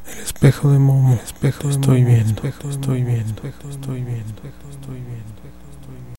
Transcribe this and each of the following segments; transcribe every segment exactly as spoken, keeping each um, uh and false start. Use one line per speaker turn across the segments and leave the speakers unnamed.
El espejo de Momo, espejo de estoy Momo, viendo, espejo estoy viendo, espejo estoy viendo, espejo estoy viendo, espejo estoy viendo.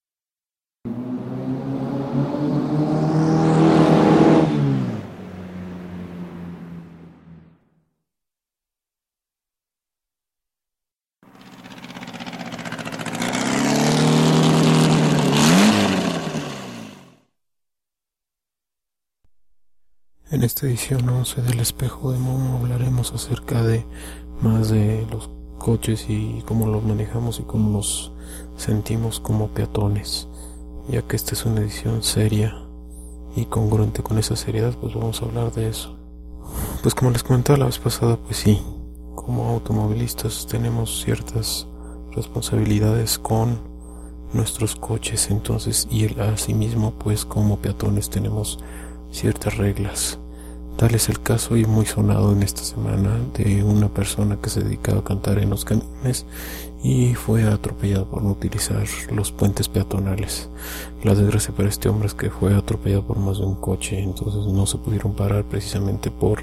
En esta edición once del espejo de Momo hablaremos acerca de más de los coches y cómo los manejamos y cómo nos sentimos como peatones, ya que esta es una edición seria y congruente con esa seriedad, pues vamos a hablar de eso. Pues como les comentaba la vez pasada, pues sí, como automovilistas tenemos ciertas responsabilidades con nuestros coches, entonces, y el, asimismo pues como peatones tenemos ciertas reglas. Tal es el caso y muy sonado en esta semana de una persona que se dedicaba a cantar en los camiones y fue atropellado por no utilizar los puentes peatonales. La desgracia para este hombre es que fue atropellado por más de un coche, entonces no se pudieron parar precisamente por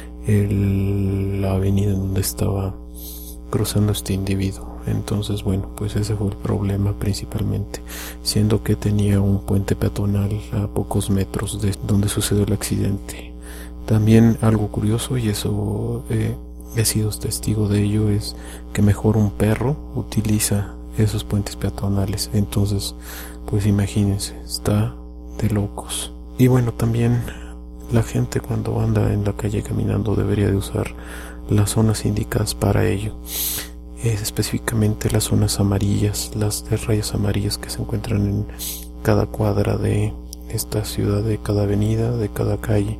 el, la avenida en donde estaba cruzando este individuo. Entonces, bueno, pues ese fue el problema principalmente, siendo que tenía un puente peatonal a pocos metros de donde sucedió el accidente. También algo curioso, y eso eh, he sido testigo de ello, es que mejor un perro utiliza esos puentes peatonales. Entonces, pues imagínense, está de locos. Y bueno, también la gente cuando anda en la calle caminando debería de usar las zonas indicadas para ello. Es específicamente las zonas amarillas, las de rayas amarillas que se encuentran en cada cuadra de esta ciudad, de cada avenida, de cada calle.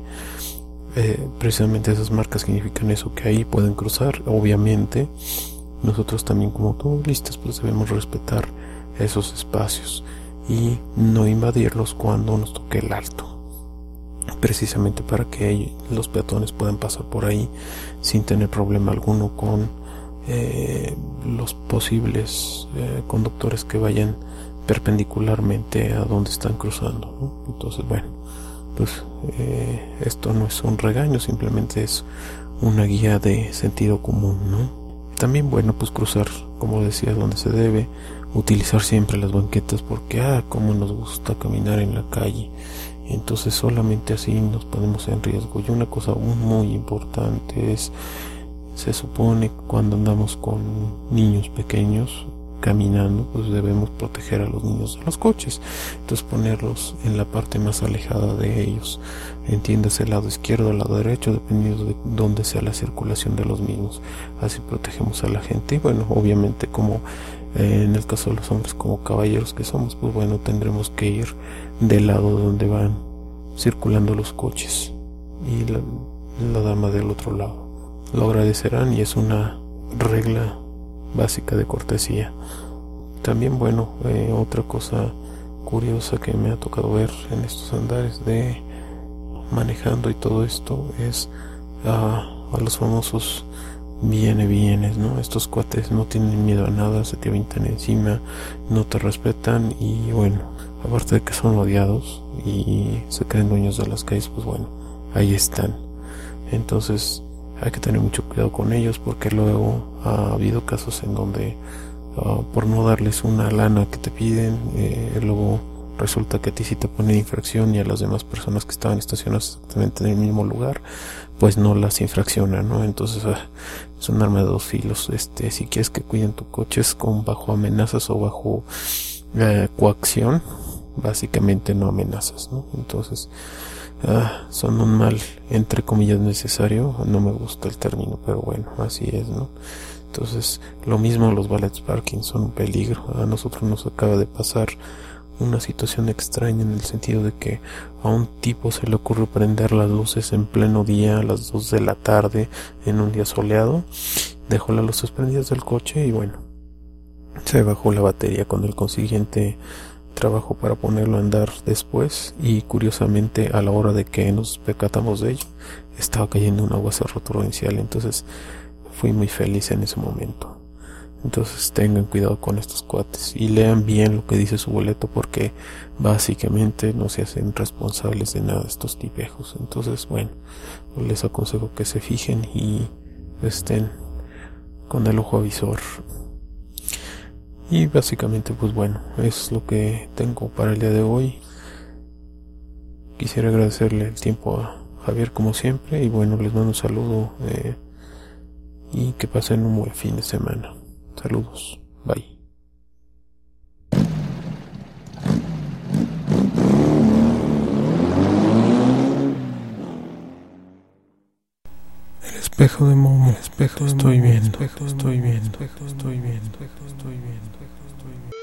Eh, precisamente esas marcas significan eso, que ahí pueden cruzar. Obviamente nosotros también como automovilistas pues debemos respetar esos espacios y no invadirlos cuando nos toque el alto, precisamente para que los peatones puedan pasar por ahí sin tener problema alguno con eh, los posibles eh, conductores que vayan perpendicularmente a donde están cruzando, ¿no? Entonces, bueno, pues eh, esto no es un regaño, simplemente es una guía de sentido común, ¿no? También, bueno, pues cruzar, como decía, donde se debe, utilizar siempre las banquetas, porque ah, como nos gusta caminar en la calle. Entonces solamente así nos ponemos en riesgo. Y una cosa muy importante es, se supone que cuando andamos con niños pequeños caminando, pues debemos proteger a los niños de los coches. Entonces ponerlos en la parte más alejada de ellos, entiéndase el lado izquierdo o el lado derecho, dependiendo de dónde sea la circulación de los mismos. Así protegemos a la gente. Y bueno, obviamente como eh, en el caso de los hombres, como caballeros que somos, pues bueno, tendremos que ir del lado donde van circulando los coches y la, la dama del otro lado. Lo agradecerán y es una regla básica de cortesía. También, bueno, eh, otra cosa curiosa que me ha tocado ver en estos andares de manejando y todo esto es uh, a los famosos viene vienes, ¿no? Estos cuates no tienen miedo a nada, se te avientan encima, no te respetan y bueno, aparte de que son odiados y se creen dueños de las calles, pues bueno, ahí están. Entonces hay que tener mucho cuidado con ellos, porque luego ha habido casos en donde uh, por no darles una lana que te piden, eh, luego resulta que a ti sí te ponen infracción y a las demás personas que estaban estacionadas exactamente en el mismo lugar pues no las infraccionan, ¿no? Entonces uh, es un arma de dos filos. Este, si quieres que cuiden tu coche es con bajo amenazas o bajo uh, coacción, básicamente no amenazas, ¿no? Entonces Ah, son un mal, entre comillas, necesario. No me gusta el término, pero bueno, así es, ¿no? Entonces, lo mismo los valet parking son un peligro. A nosotros nos acaba de pasar una situación extraña en el sentido de que a un tipo se le ocurrió prender las luces en pleno día a las dos de la tarde en un día soleado. Dejó las luces prendidas del coche y bueno, se bajó la batería con el consiguiente trabajo para ponerlo a andar después, y curiosamente a la hora de que nos percatamos de ello estaba cayendo un aguacero torrencial. Entonces fui muy feliz en ese momento. Entonces tengan cuidado con estos cuates y lean bien lo que dice su boleto, porque básicamente no se hacen responsables de nada estos tipejos. Entonces bueno, les aconsejo que se fijen y estén con el ojo avisor. Y básicamente pues bueno, es lo que tengo para el día de hoy. Quisiera agradecerle el tiempo a Javier como siempre y bueno, les mando un saludo eh, y que pasen un buen fin de semana. Saludos, bye. El espejo de Momo, el espejo, estoy viendo, estoy viendo, estoy viendo, estoy viendo, estoy viendo.